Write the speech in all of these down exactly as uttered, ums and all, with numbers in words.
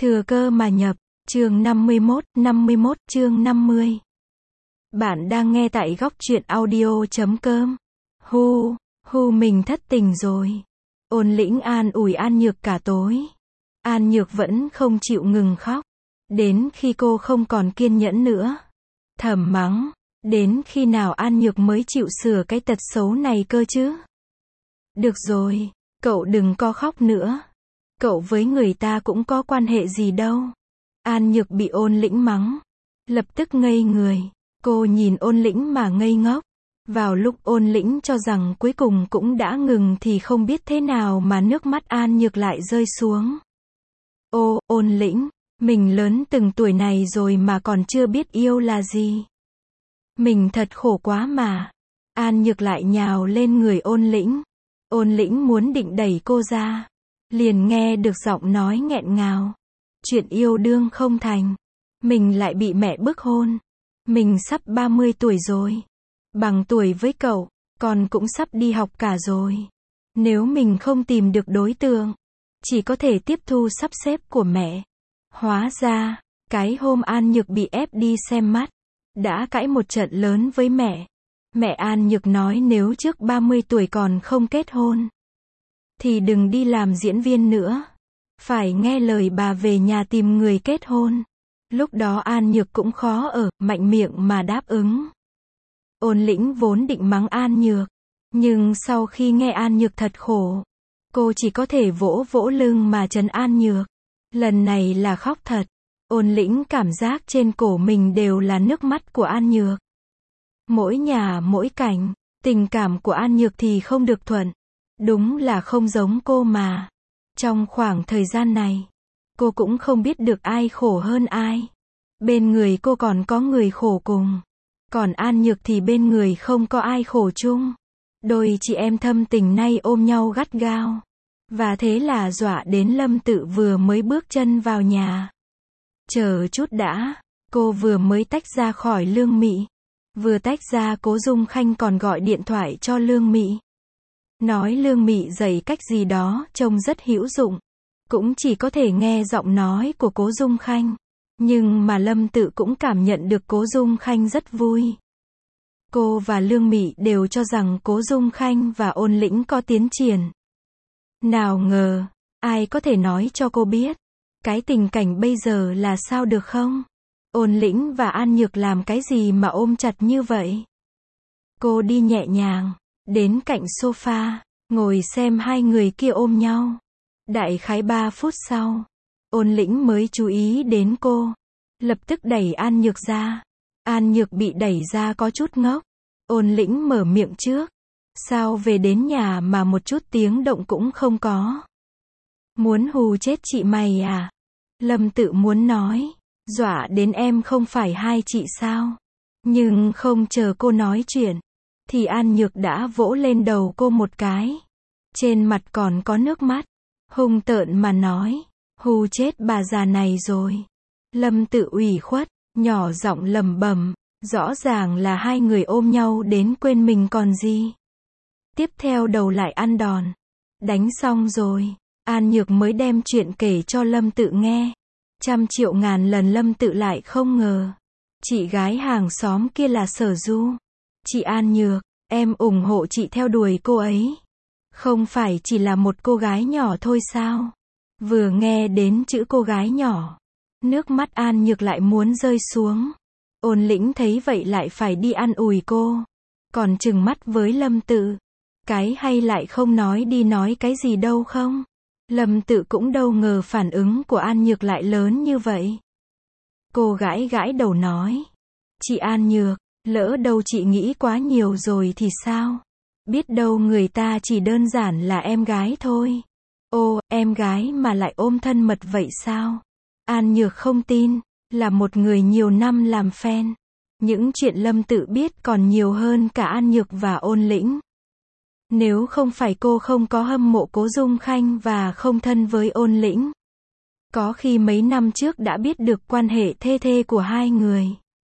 Thừa cơ mà nhập, chương năm mươi mốt, năm mươi mốt, chương năm mươi. Bạn đang nghe tại góc truyện audio chấm com. Hu, hu mình thất tình rồi. Ôn Lĩnh an ủi An Nhược cả tối. An Nhược vẫn không chịu ngừng khóc. Đến khi cô không còn kiên nhẫn nữa. Thầm mắng, đến khi nào An Nhược mới chịu sửa cái tật xấu này cơ chứ? Được rồi, cậu đừng có khóc nữa. Cậu với người ta cũng có quan hệ gì đâu. An Nhược bị Ôn Lĩnh mắng. Lập tức ngây người. Cô nhìn Ôn Lĩnh mà ngây ngốc. Vào lúc Ôn Lĩnh cho rằng cuối cùng cũng đã ngừng thì không biết thế nào mà nước mắt An Nhược lại rơi xuống. Ô, Ôn Lĩnh, mình lớn từng tuổi này rồi mà còn chưa biết yêu là gì. Mình thật khổ quá mà. An Nhược lại nhào lên người Ôn Lĩnh. Ôn Lĩnh muốn định đẩy cô ra. Liền nghe được giọng nói nghẹn ngào. Chuyện yêu đương không thành. Mình lại bị mẹ bức hôn. Mình sắp ba mươi tuổi rồi. Bằng tuổi với cậu, con cũng sắp đi học cả rồi. Nếu mình không tìm được đối tượng, chỉ có thể tiếp thu sắp xếp của mẹ. Hóa ra, cái hôm An Nhược bị ép đi xem mắt, đã cãi một trận lớn với mẹ. Mẹ An Nhược nói nếu trước ba mươi tuổi còn không kết hôn, thì đừng đi làm diễn viên nữa. Phải nghe lời bà về nhà tìm người kết hôn. Lúc đó An Nhược cũng khó ở, mạnh miệng mà đáp ứng. Ôn Lĩnh vốn định mắng An Nhược. Nhưng sau khi nghe An Nhược thật khổ, cô chỉ có thể vỗ vỗ lưng mà trấn An Nhược. Lần này là khóc thật. Ôn Lĩnh cảm giác trên cổ mình đều là nước mắt của An Nhược. Mỗi nhà mỗi cảnh, tình cảm của An Nhược thì không được thuận. Đúng là không giống cô mà. Trong khoảng thời gian này, cô cũng không biết được ai khổ hơn ai. Bên người cô còn có người khổ cùng. Còn An Nhược thì bên người không có ai khổ chung. Đôi chị em thâm tình nay ôm nhau gắt gao. Và thế là dọa đến Lâm Tự vừa mới bước chân vào nhà. Chờ chút đã, cô vừa mới tách ra khỏi Lương Mị. Vừa tách ra Cố Dung Khanh còn gọi điện thoại cho Lương Mị. Nói Lương Mị dạy cách gì đó trông rất hữu dụng. Cũng chỉ có thể nghe giọng nói của Cố Dung Khanh. Nhưng mà Lâm Tự cũng cảm nhận được Cố Dung Khanh rất vui. Cô và Lương Mị đều cho rằng Cố Dung Khanh và Ôn Lĩnh có tiến triển. Nào ngờ, ai có thể nói cho cô biết, cái tình cảnh bây giờ là sao được không? Ôn Lĩnh và An Nhược làm cái gì mà ôm chặt như vậy? Cô đi nhẹ nhàng, đến cạnh sofa, ngồi xem hai người kia ôm nhau. Đại khái ba phút sau, Ôn Lĩnh mới chú ý đến cô. Lập tức đẩy An Nhược ra. An Nhược bị đẩy ra có chút ngốc. Ôn Lĩnh mở miệng trước. Sao về đến nhà mà một chút tiếng động cũng không có? Muốn hù chết chị mày à? Lâm Tự muốn nói. Dọa đến em không phải hai chị sao? Nhưng không chờ cô nói chuyện, thì An Nhược đã vỗ lên đầu cô một cái. Trên mặt còn có nước mắt. Hung tợn mà nói. Hù chết bà già này rồi. Lâm Tự ủy khuất, nhỏ giọng lẩm bẩm. Rõ ràng là hai người ôm nhau đến quên mình còn gì. Tiếp theo đầu lại ăn đòn. Đánh xong rồi, An Nhược mới đem chuyện kể cho Lâm Tự nghe. Trăm triệu ngàn lần Lâm Tự lại không ngờ. Chị gái hàng xóm kia là Sở Du. Chị An Nhược, em ủng hộ chị theo đuổi cô ấy. Không phải chỉ là một cô gái nhỏ thôi sao? Vừa nghe đến chữ cô gái nhỏ, nước mắt An Nhược lại muốn rơi xuống. Ôn Lĩnh thấy vậy lại phải đi an ủi cô. Còn trừng mắt với Lâm Tự. Cái hay lại không nói đi nói cái gì đâu không? Lâm Tự cũng đâu ngờ phản ứng của An Nhược lại lớn như vậy. Cô gãi gãi đầu nói. Chị An Nhược, lỡ đâu chị nghĩ quá nhiều rồi thì sao? Biết đâu người ta chỉ đơn giản là em gái thôi. Ô, em gái mà lại ôm thân mật vậy sao? An Nhược không tin, là một người nhiều năm làm fan. Những chuyện Lâm Tự biết còn nhiều hơn cả An Nhược và Ôn Lĩnh. Nếu không phải cô không có hâm mộ Cố Dung Khanh và không thân với Ôn Lĩnh, có khi mấy năm trước đã biết được quan hệ thê thê của hai người.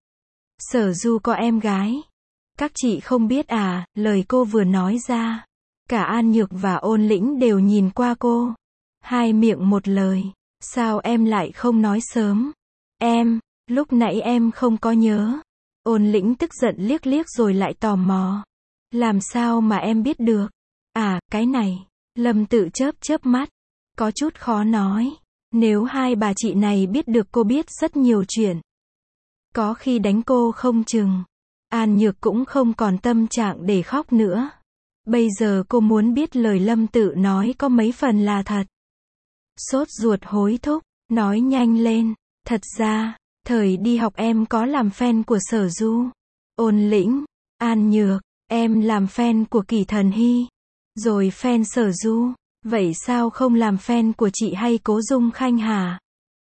Sở Du có em gái. Các chị không biết à? Lời cô vừa nói ra, cả An Nhược và Ôn Lĩnh đều nhìn qua cô. Hai miệng một lời. Sao em lại không nói sớm? Em, lúc nãy em không có nhớ. Ôn Lĩnh tức giận liếc liếc rồi lại tò mò. Làm sao mà em biết được? À, cái này. Lâm Tự chớp chớp mắt. Có chút khó nói. Nếu hai bà chị này biết được cô biết rất nhiều chuyện, có khi đánh cô không chừng. An Nhược cũng không còn tâm trạng để khóc nữa. Bây giờ cô muốn biết lời Lâm Tự nói có mấy phần là thật. Sốt ruột hối thúc, nói nhanh lên. Thật ra, thời đi học em có làm fan của Sở Du. Ôn Lĩnh, An Nhược, em làm fan của Kỷ Thần Hy. Rồi fan Sở Du. Vậy sao không làm fan của chị hay Cố Dung Khanh hả?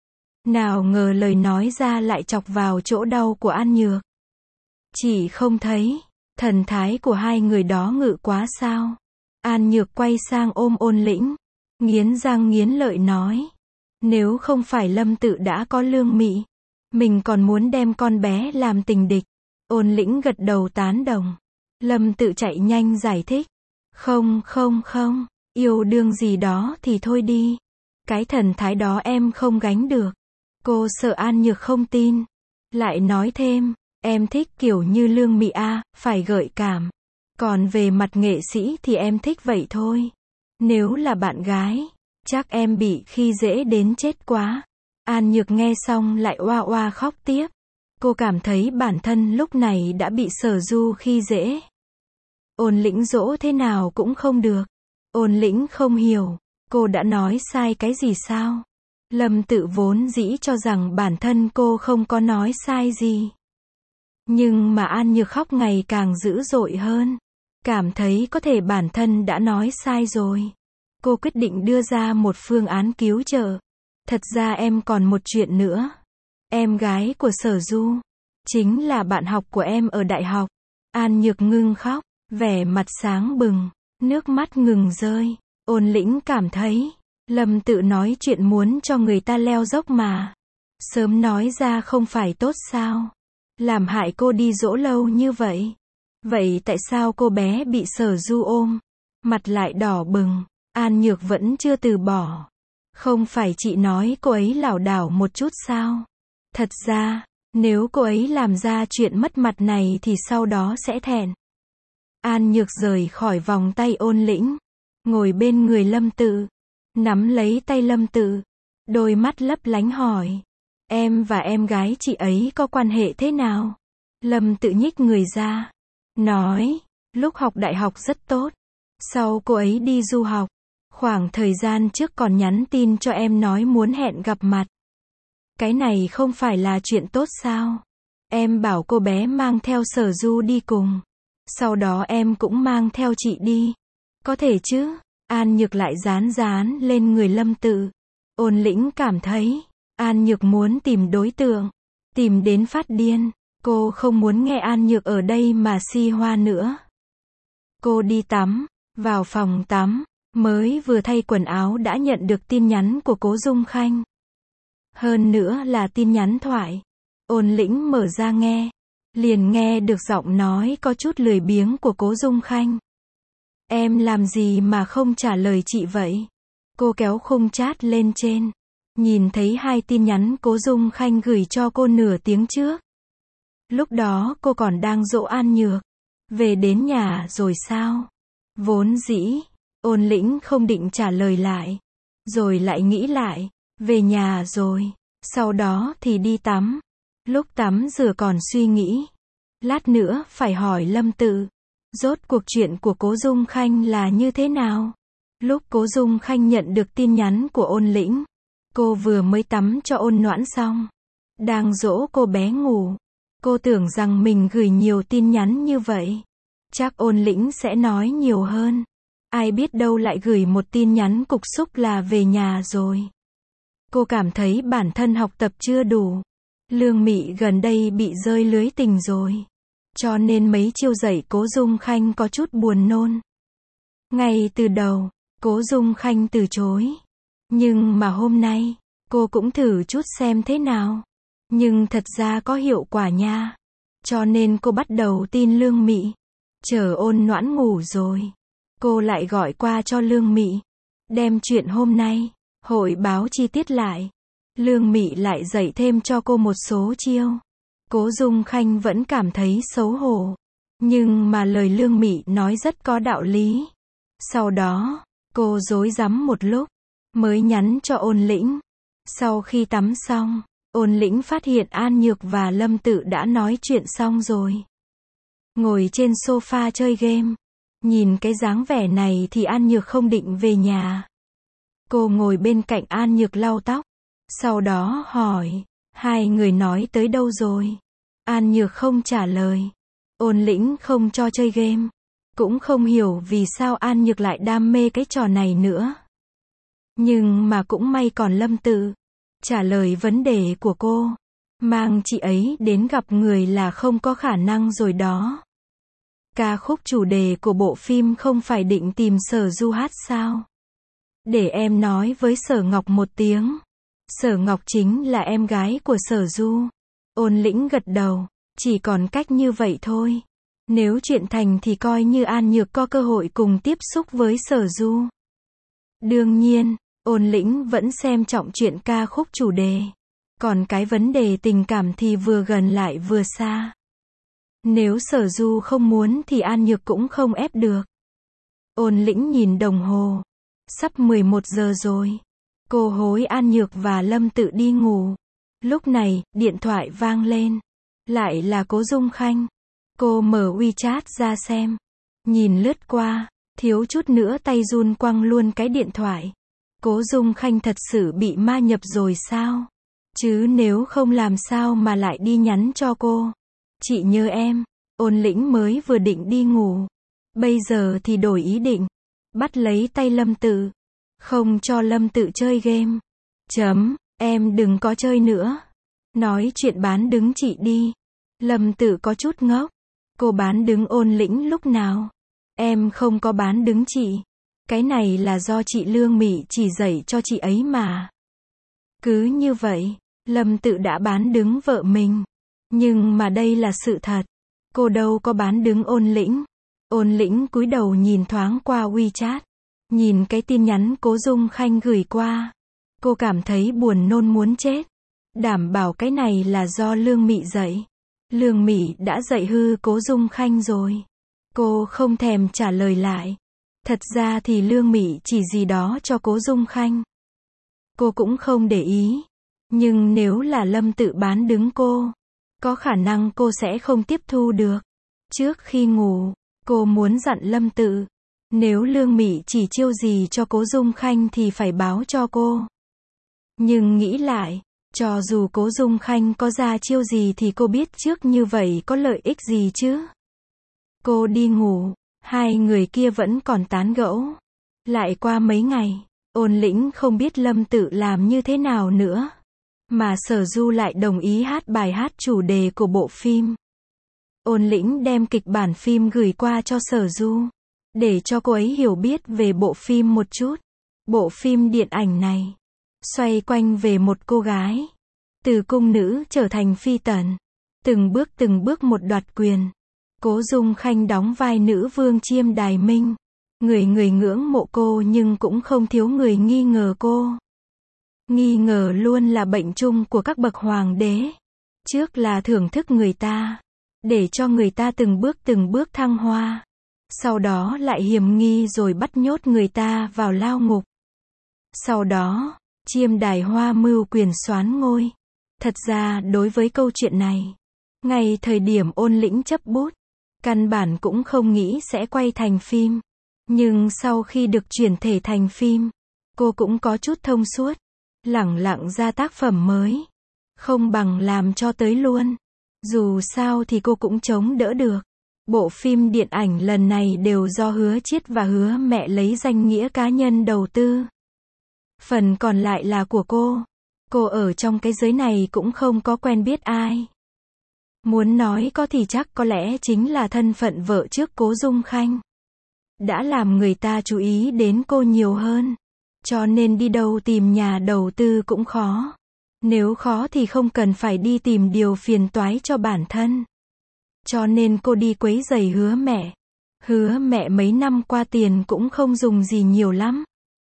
Nào ngờ lời nói ra lại chọc vào chỗ đau của An Nhược. Chị không thấy, thần thái của hai người đó ngự quá sao? An Nhược quay sang ôm Ôn Lĩnh, nghiến răng nghiến lợi nói. Nếu không phải Lâm Tự đã có lương mị, mình còn muốn đem con bé làm tình địch. Ôn Lĩnh gật đầu tán đồng. Lâm Tự chạy nhanh giải thích. Không không không, yêu đương gì đó thì thôi đi. Cái thần thái đó em không gánh được. Cô sợ An Nhược không tin. Lại nói thêm, em thích kiểu như lương mị a, phải gợi cảm. Còn về mặt nghệ sĩ thì em thích vậy thôi. Nếu là bạn gái, chắc em bị khi dễ đến chết quá. An Nhược nghe xong lại oa oa khóc tiếp. Cô cảm thấy bản thân lúc này đã bị Sở Du khi dễ. Ôn Lĩnh dỗ thế nào cũng không được. Ôn Lĩnh không hiểu, cô đã nói sai cái gì sao? Lâm Tự vốn dĩ cho rằng bản thân cô không có nói sai gì. Nhưng mà An Nhược khóc ngày càng dữ dội hơn. Cảm thấy có thể bản thân đã nói sai rồi. Cô quyết định đưa ra một phương án cứu trợ. Thật ra em còn một chuyện nữa. Em gái của Sở Du, chính là bạn học của em ở đại học. An Nhược ngưng khóc, vẻ mặt sáng bừng, nước mắt ngừng rơi. Ôn Lĩnh cảm thấy, Lâm Tự nói chuyện muốn cho người ta leo dốc mà. Sớm nói ra không phải tốt sao? Làm hại cô đi dỗ lâu như vậy. Vậy tại sao cô bé bị Sở Du ôm? Mặt lại đỏ bừng. An Nhược vẫn chưa từ bỏ. Không phải chị nói cô ấy lảo đảo một chút sao? Thật ra, nếu cô ấy làm ra chuyện mất mặt này thì sau đó sẽ thẹn. An Nhược rời khỏi vòng tay Ôn Lĩnh, ngồi bên người Lâm Tự, nắm lấy tay Lâm Tự, đôi mắt lấp lánh hỏi. Em và em gái chị ấy có quan hệ thế nào? Lâm Tự nhích người ra, nói, lúc học đại học rất tốt. Sau cô ấy đi du học, khoảng thời gian trước còn nhắn tin cho em nói muốn hẹn gặp mặt. Cái này không phải là chuyện tốt sao? Em bảo cô bé mang theo Sở Du đi cùng. Sau đó em cũng mang theo chị đi. Có thể chứ? An Nhược lại dán dán lên người Lâm Tự. Ôn Lĩnh cảm thấy, An Nhược muốn tìm đối tượng. Tìm đến phát điên. Cô không muốn nghe An Nhược ở đây mà si hoa nữa. Cô đi tắm, vào phòng tắm, mới vừa thay quần áo đã nhận được tin nhắn của Cố Dung Khanh. Hơn nữa là tin nhắn thoại. Ôn Lĩnh mở ra nghe, liền nghe được giọng nói có chút lười biếng của Cố Dung Khanh. Em làm gì mà không trả lời chị vậy? Cô kéo khung chat lên trên, nhìn thấy hai tin nhắn Cố Dung Khanh gửi cho cô nửa tiếng trước. Lúc đó cô còn đang dỗ An Nhược. Về đến nhà rồi sao? Vốn dĩ, Ôn Lĩnh không định trả lời lại. Rồi lại nghĩ lại, về nhà rồi. Sau đó thì đi tắm. Lúc tắm rửa còn suy nghĩ. Lát nữa phải hỏi Lâm Tự. Rốt cuộc chuyện của Cố Dung Khanh là như thế nào? Lúc Cố Dung Khanh nhận được tin nhắn của Ôn Lĩnh, cô vừa mới tắm cho Ôn Noãn xong. Đang dỗ cô bé ngủ. Cô tưởng rằng mình gửi nhiều tin nhắn như vậy. Chắc Ôn Lĩnh sẽ nói nhiều hơn. Ai biết đâu lại gửi một tin nhắn cục xúc là về nhà rồi. Cô cảm thấy bản thân học tập chưa đủ. Lương Mị gần đây bị rơi lưới tình rồi. Cho nên mấy chiêu dạy Cố Dung Khanh có chút buồn nôn. Ngay từ đầu, Cố Dung Khanh từ chối. Nhưng mà hôm nay, cô cũng thử chút xem thế nào. Nhưng thật ra có hiệu quả nha. Cho nên cô bắt đầu tin Lương Mị. Chờ Ôn Noãn ngủ rồi, cô lại gọi qua cho Lương Mị. Đem chuyện hôm nay, Hội báo chi tiết lại. Lương Mị lại dạy thêm cho cô một số chiêu. Cố Dung Khanh vẫn cảm thấy xấu hổ. Nhưng mà lời Lương Mị nói rất có đạo lý. Sau đó, cô rối rắm một lúc, mới nhắn cho Ôn Lĩnh. Sau khi tắm xong, Ôn Lĩnh phát hiện An Nhược và Lâm Tự đã nói chuyện xong rồi. Ngồi trên sofa chơi game. Nhìn cái dáng vẻ này thì An Nhược không định về nhà. Cô ngồi bên cạnh An Nhược lau tóc. Sau đó hỏi, hai người nói tới đâu rồi? An Nhược không trả lời. Ôn Lĩnh không cho chơi game. Cũng không hiểu vì sao An Nhược lại đam mê cái trò này nữa. Nhưng mà cũng may còn Lâm Tự trả lời vấn đề của cô. Mang chị ấy đến gặp người là không có khả năng rồi đó. Ca khúc chủ đề của bộ phim không phải định tìm Sở Du hát sao? Để em nói với Sở Ngọc một tiếng. Sở Ngọc chính là em gái của Sở Du. Ôn Lĩnh gật đầu. Chỉ còn cách như vậy thôi. Nếu chuyện thành thì coi như An Nhược có cơ hội cùng tiếp xúc với Sở Du. Đương nhiên, Ôn Lĩnh vẫn xem trọng chuyện ca khúc chủ đề. Còn cái vấn đề tình cảm thì vừa gần lại vừa xa. Nếu Sở Du không muốn thì An Nhược cũng không ép được. Ôn Lĩnh nhìn đồng hồ. Sắp mười một giờ rồi. Cô hối An Nhược và Lâm Tự đi ngủ. Lúc này, điện thoại vang lên. Lại là Cố Dung Khanh. Cô mở WeChat ra xem. Nhìn lướt qua, thiếu chút nữa tay run quăng luôn cái điện thoại. Cố Dung Khanh thật sự bị ma nhập rồi sao? Chứ nếu không làm sao mà lại đi nhắn cho cô. Chị nhớ em. Ôn Lĩnh mới vừa định đi ngủ. Bây giờ thì đổi ý định. Bắt lấy tay Lâm Tự. Không cho Lâm Tự chơi game. Chấm, em đừng có chơi nữa. Nói chuyện bán đứng chị đi. Lâm Tự có chút ngốc. Cô bán đứng Ôn Lĩnh lúc nào? Em không có bán đứng chị. Cái này là do chị Lương Mị chỉ dạy cho chị ấy mà. Cứ như vậy, Lâm Tự đã bán đứng vợ mình. Nhưng mà đây là sự thật. Cô đâu có bán đứng Ôn Lĩnh. Ôn Lĩnh cúi đầu nhìn thoáng qua WeChat. Nhìn cái tin nhắn Cố Dung Khanh gửi qua. Cô cảm thấy buồn nôn muốn chết. Đảm bảo cái này là do Lương Mị dạy. Lương Mị đã dạy hư Cố Dung Khanh rồi. Cô không thèm trả lời lại. Thật ra thì Lương Mị chỉ gì đó cho Cố Dung Khanh. Cô cũng không để ý. Nhưng nếu là Lâm Tự bán đứng cô, có khả năng cô sẽ không tiếp thu được. Trước khi ngủ, cô muốn dặn Lâm Tự. Nếu Lương Mị chỉ chiêu gì cho Cố Dung Khanh thì phải báo cho cô. Nhưng nghĩ lại, cho dù Cố Dung Khanh có ra chiêu gì thì cô biết trước như vậy có lợi ích gì chứ. Cô đi ngủ, hai người kia vẫn còn tán gẫu. Lại qua mấy ngày, Ôn Lĩnh không biết Lâm Tự làm như thế nào nữa. Mà Sở Du lại đồng ý hát bài hát chủ đề của bộ phim. Ôn Lĩnh đem kịch bản phim gửi qua cho Sở Du. Để cho cô ấy hiểu biết về bộ phim một chút. Bộ phim điện ảnh này xoay quanh về một cô gái. Từ cung nữ trở thành phi tần. Từng bước từng bước một đoạt quyền. Cố Dung Khanh đóng vai nữ vương Chiêm Đài Minh. Người người ngưỡng mộ cô nhưng cũng không thiếu người nghi ngờ cô. Nghi ngờ luôn là bệnh chung của các bậc hoàng đế. Trước là thưởng thức người ta. Để cho người ta từng bước từng bước thăng hoa. Sau đó lại hiềm nghi rồi bắt nhốt người ta vào lao ngục. Sau đó, Chiêm Đài Hoa mưu quyền soán ngôi. Thật ra đối với câu chuyện này, ngay thời điểm Ôn Lĩnh chấp bút, căn bản cũng không nghĩ sẽ quay thành phim. Nhưng sau khi được chuyển thể thành phim, cô cũng có chút thông suốt. Lẳng lặng ra tác phẩm mới. Không bằng làm cho tới luôn. Dù sao thì cô cũng chống đỡ được. Bộ phim điện ảnh lần này đều do Hứa Chiết và Hứa Mẹ lấy danh nghĩa cá nhân đầu tư. Phần còn lại là của cô. Cô ở trong cái giới này cũng không có quen biết ai. Muốn nói có thì chắc có lẽ chính là thân phận vợ trước Cố Dung Khanh. Đã làm người ta chú ý đến cô nhiều hơn. Cho nên đi đâu tìm nhà đầu tư cũng khó. Nếu khó thì không cần phải đi tìm điều phiền toái cho bản thân. Cho nên cô đi quấy rầy Hứa Mẹ. Hứa Mẹ mấy năm qua tiền cũng không dùng gì nhiều lắm.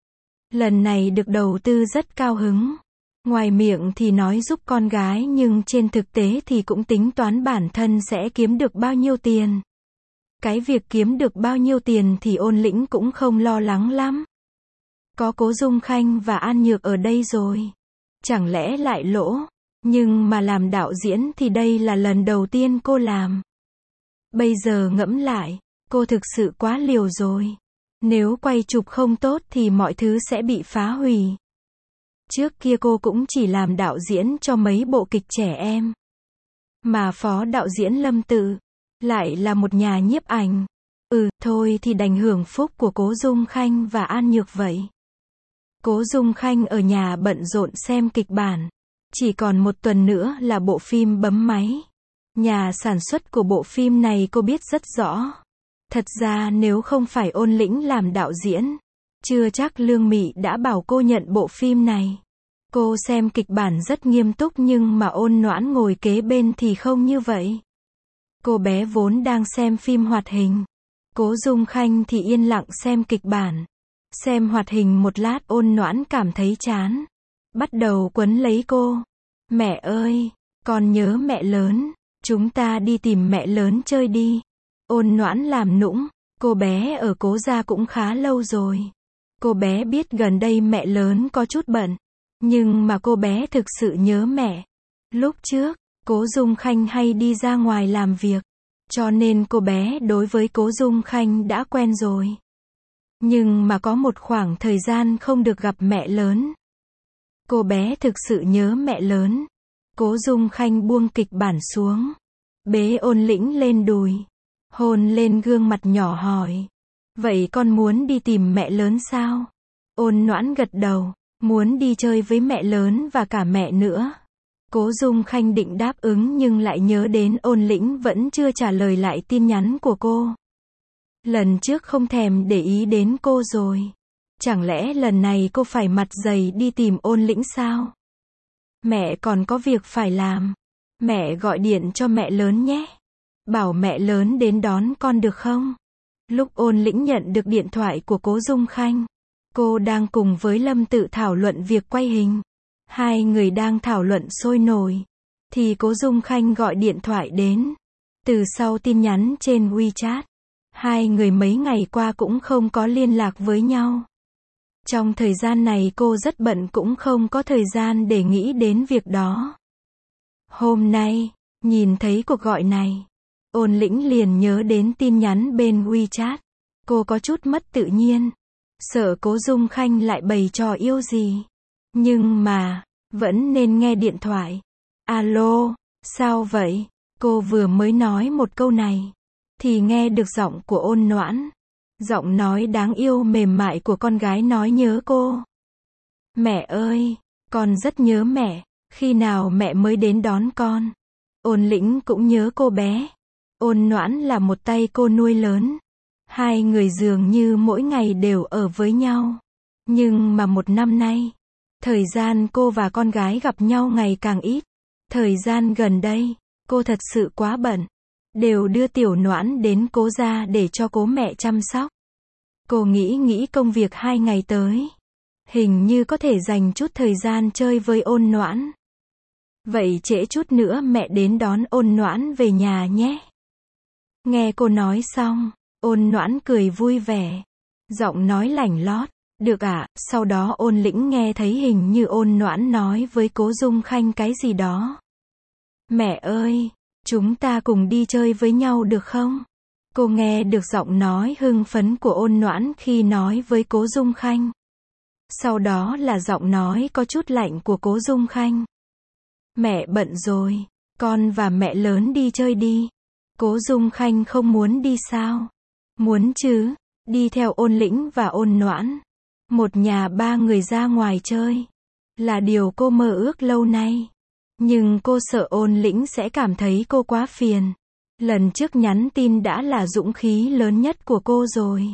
Lần này được đầu tư rất cao hứng. Ngoài miệng thì nói giúp con gái nhưng trên thực tế thì cũng tính toán bản thân sẽ kiếm được bao nhiêu tiền. Cái việc kiếm được bao nhiêu tiền thì Ôn Lĩnh cũng không lo lắng lắm. Có Cố Dung Khanh và An Nhược ở đây rồi. Chẳng lẽ lại lỗ? Nhưng mà làm đạo diễn thì đây là lần đầu tiên cô làm. Bây giờ ngẫm lại, cô thực sự quá liều rồi. Nếu quay chụp không tốt thì mọi thứ sẽ bị phá hủy. Trước kia cô cũng chỉ làm đạo diễn cho mấy bộ kịch trẻ em. Mà phó đạo diễn Lâm Tự lại là một nhà nhiếp ảnh. Ừ, thôi thì đành hưởng phúc của Cố Dung Khanh và An Nhược vậy. Cố Dung Khanh ở nhà bận rộn xem kịch bản. Chỉ còn một tuần nữa là bộ phim bấm máy. Nhà sản xuất của bộ phim này cô biết rất rõ. Thật ra nếu không phải Ôn Lĩnh làm đạo diễn, chưa chắc Lương Mị đã bảo cô nhận bộ phim này. Cô xem kịch bản rất nghiêm túc nhưng mà Ôn Noãn ngồi kế bên thì không như vậy. Cô bé vốn đang xem phim hoạt hình. Cố Dung Khanh thì yên lặng xem kịch bản. Xem hoạt hình một lát Ôn Noãn cảm thấy chán. Bắt đầu quấn lấy cô. Mẹ ơi, con nhớ mẹ lớn. Chúng ta đi tìm mẹ lớn chơi đi. Ôn Noãn làm nũng. Cô bé ở Cố gia cũng khá lâu rồi. Cô bé biết gần đây mẹ lớn có chút bận. Nhưng mà cô bé thực sự nhớ mẹ. Lúc trước, Cố Dung Khanh hay đi ra ngoài làm việc. Cho nên cô bé đối với Cố Dung Khanh đã quen rồi. Nhưng mà có một khoảng thời gian không được gặp mẹ lớn. Cô bé thực sự nhớ mẹ lớn. Cố Dung Khanh buông kịch bản xuống. Bế Ôn Lĩnh lên đùi. Hôn lên gương mặt nhỏ hỏi. Vậy con muốn đi tìm mẹ lớn sao? Ôn Noãn gật đầu. Muốn đi chơi với mẹ lớn và cả mẹ nữa. Cố Dung Khanh định đáp ứng nhưng lại nhớ đến Ôn Lĩnh vẫn chưa trả lời lại tin nhắn của cô. Lần trước không thèm để ý đến cô rồi. Chẳng lẽ lần này cô phải mặt dày đi tìm Ôn Lĩnh sao? Mẹ còn có việc phải làm. Mẹ gọi điện cho mẹ lớn nhé. Bảo mẹ lớn đến đón con được không? Lúc Ôn Lĩnh nhận được điện thoại của Cố Dung Khanh, cô đang cùng với Lâm Tự thảo luận việc quay hình. Hai người đang thảo luận sôi nổi. Thì Cố Dung Khanh gọi điện thoại đến. Từ sau tin nhắn trên WeChat, hai người mấy ngày qua cũng không có liên lạc với nhau. Trong thời gian này cô rất bận cũng không có thời gian để nghĩ đến việc đó. Hôm nay, nhìn thấy cuộc gọi này, Ôn Lĩnh liền nhớ đến tin nhắn bên WeChat. Cô có chút mất tự nhiên. Sợ Cố Dung Khanh lại bày trò yêu gì. Nhưng mà, vẫn nên nghe điện thoại. Alo, sao vậy? Cô vừa mới nói một câu này. Thì nghe được giọng của Ôn Noãn. Giọng nói đáng yêu mềm mại của con gái nói nhớ cô. Mẹ ơi, con rất nhớ mẹ. Khi nào mẹ mới đến đón con? Ôn Lĩnh cũng nhớ cô bé. Ôn Noãn là một tay cô nuôi lớn. Hai người dường như mỗi ngày đều ở với nhau. Nhưng mà một năm nay, thời gian cô và con gái gặp nhau ngày càng ít. Thời gian gần đây, cô thật sự quá bận. Đều đưa Tiểu Noãn đến Cố gia để cho Cố mẹ chăm sóc. Cô nghĩ nghĩ công việc hai ngày tới. Hình như có thể dành chút thời gian chơi với Ôn Noãn. Vậy trễ chút nữa mẹ đến đón Ôn Noãn về nhà nhé. Nghe cô nói xong, Ôn Noãn cười vui vẻ. Giọng nói lảnh lót. Được ạ, à, sau đó Ôn Lĩnh nghe thấy hình như Ôn Noãn nói với Cố Dung Khanh cái gì đó. Mẹ ơi, chúng ta cùng đi chơi với nhau được không? Cô nghe được giọng nói hưng phấn của Ôn Noãn khi nói với Cố Dung Khanh. Sau đó là giọng nói có chút lạnh của Cố Dung Khanh. Mẹ bận rồi, con và mẹ lớn đi chơi đi. Cố Dung Khanh không muốn đi sao? Muốn chứ, đi theo Ôn Lĩnh và Ôn Noãn. Một nhà ba người ra ngoài chơi. Là điều cô mơ ước lâu nay. Nhưng cô sợ Ôn Lĩnh sẽ cảm thấy cô quá phiền. Lần trước nhắn tin đã là dũng khí lớn nhất của cô rồi.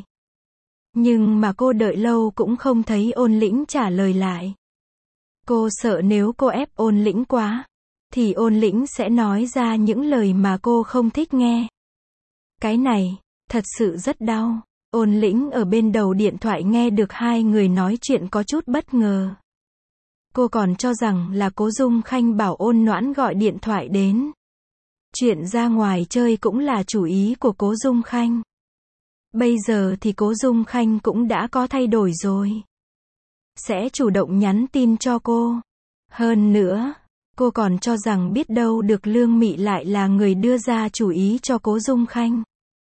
Nhưng mà cô đợi lâu cũng không thấy Ôn Lĩnh trả lời lại. Cô sợ nếu cô ép Ôn Lĩnh quá, thì Ôn Lĩnh sẽ nói ra những lời mà cô không thích nghe. Cái này, thật sự rất đau. Ôn Lĩnh ở bên đầu điện thoại nghe được hai người nói chuyện có chút bất ngờ. Cô còn cho rằng là Cố Dung Khanh bảo Ôn Noãn gọi điện thoại đến. Chuyện ra ngoài chơi cũng là chủ ý của Cố Dung Khanh. Bây giờ thì Cố Dung Khanh cũng đã có thay đổi rồi. Sẽ chủ động nhắn tin cho cô. Hơn nữa, cô còn cho rằng biết đâu được Lương Mị lại là người đưa ra chủ ý cho Cố Dung Khanh.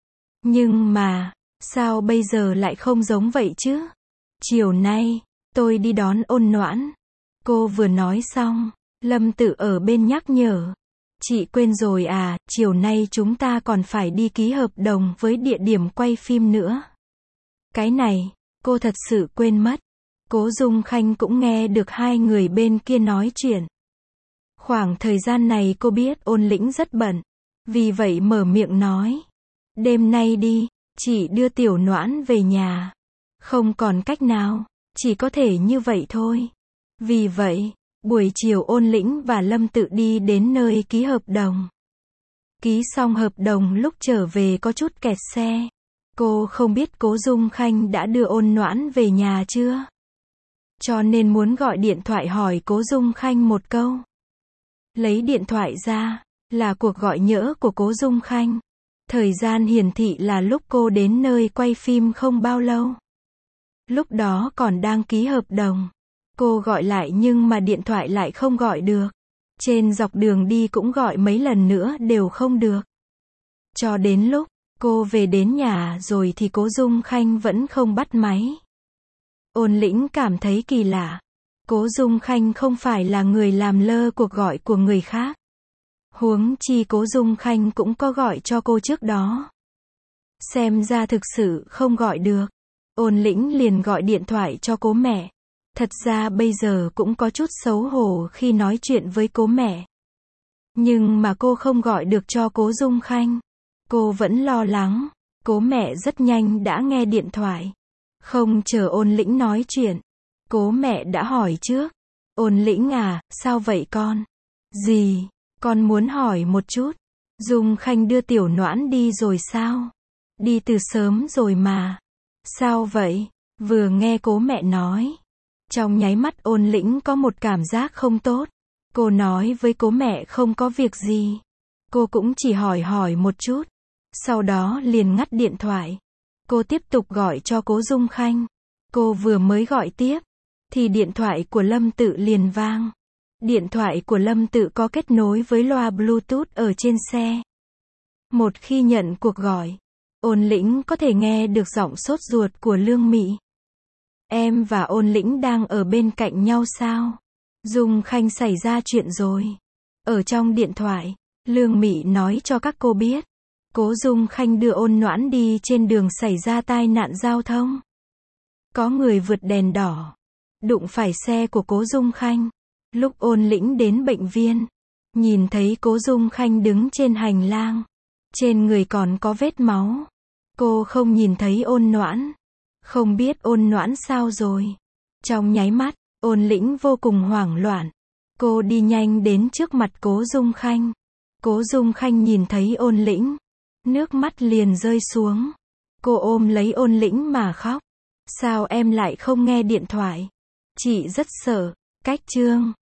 Nhưng mà, sao bây giờ lại không giống vậy chứ? Chiều nay, tôi đi đón Ôn Noãn. Cô vừa nói xong, Lâm Tự ở bên nhắc nhở. Chị quên rồi à, chiều nay chúng ta còn phải đi ký hợp đồng với địa điểm quay phim nữa. Cái này, cô thật sự quên mất. Cố Dung Khanh cũng nghe được hai người bên kia nói chuyện. Khoảng thời gian này cô biết Ôn Lĩnh rất bận. Vì vậy mở miệng nói. Đêm nay đi, chị đưa Tiểu Noãn về nhà. Không còn cách nào, chỉ có thể như vậy thôi. Vì vậy, buổi chiều Ôn Lĩnh và Lâm Tự đi đến nơi ký hợp đồng. Ký xong hợp đồng lúc trở về có chút kẹt xe. Cô không biết Cố Dung Khanh đã đưa Ôn Noãn về nhà chưa? Cho nên muốn gọi điện thoại hỏi Cố Dung Khanh một câu. Lấy điện thoại ra, là cuộc gọi nhỡ của Cố Dung Khanh. Thời gian hiển thị là lúc cô đến nơi quay phim không bao lâu. Lúc đó còn đang ký hợp đồng. Cô gọi lại nhưng mà điện thoại lại không gọi được. Trên dọc đường đi cũng gọi mấy lần nữa đều không được. Cho đến lúc cô về đến nhà rồi thì Cố Dung Khanh vẫn không bắt máy. Ôn Lĩnh cảm thấy kỳ lạ. Cố Dung Khanh không phải là người làm lơ cuộc gọi của người khác. Huống chi Cố Dung Khanh cũng có gọi cho cô trước đó. Xem ra thực sự không gọi được. Ôn Lĩnh liền gọi điện thoại cho Cố mẹ. Thật ra bây giờ cũng có chút xấu hổ khi nói chuyện với Cố mẹ. Nhưng mà cô không gọi được cho Cố Dung Khanh. Cô vẫn lo lắng. Cố mẹ rất nhanh đã nghe điện thoại. Không chờ Ôn Lĩnh nói chuyện. Cố mẹ đã hỏi trước. Ôn Lĩnh à, sao vậy con? Gì? Con muốn hỏi một chút. Dung Khanh đưa Tiểu Noãn đi rồi sao? Đi từ sớm rồi mà. Sao vậy? Vừa nghe Cố mẹ nói. Trong nháy mắt Ôn Lĩnh có một cảm giác không tốt. Cô nói với Cố mẹ không có việc gì. Cô cũng chỉ hỏi hỏi một chút. Sau đó liền ngắt điện thoại. Cô tiếp tục gọi cho Cố Dung Khanh. Cô vừa mới gọi tiếp. Thì điện thoại của Lâm Tự liền vang. Điện thoại của Lâm Tự có kết nối với loa Bluetooth ở trên xe. Một khi nhận cuộc gọi, Ôn Lĩnh có thể nghe được giọng sốt ruột của Lương Mị. Em và Ôn Lĩnh đang ở bên cạnh nhau sao? Dung Khanh xảy ra chuyện rồi. Ở trong điện thoại, Lương Mị nói cho các cô biết. Cố Dung Khanh đưa Ôn Noãn đi trên đường xảy ra tai nạn giao thông. Có người vượt đèn đỏ. Đụng phải xe của Cố Dung Khanh. Lúc Ôn Lĩnh đến bệnh viện, nhìn thấy Cố Dung Khanh đứng trên hành lang. Trên người còn có vết máu. Cô không nhìn thấy Ôn Noãn. Không biết Ôn Noãn sao rồi. Trong nháy mắt, Ôn Lĩnh vô cùng hoảng loạn. Cô đi nhanh đến trước mặt Cố Dung Khanh. Cố Dung Khanh nhìn thấy Ôn Lĩnh. Nước mắt liền rơi xuống. Cô ôm lấy Ôn Lĩnh mà khóc. Sao em lại không nghe điện thoại? Chị rất sợ. Cách chương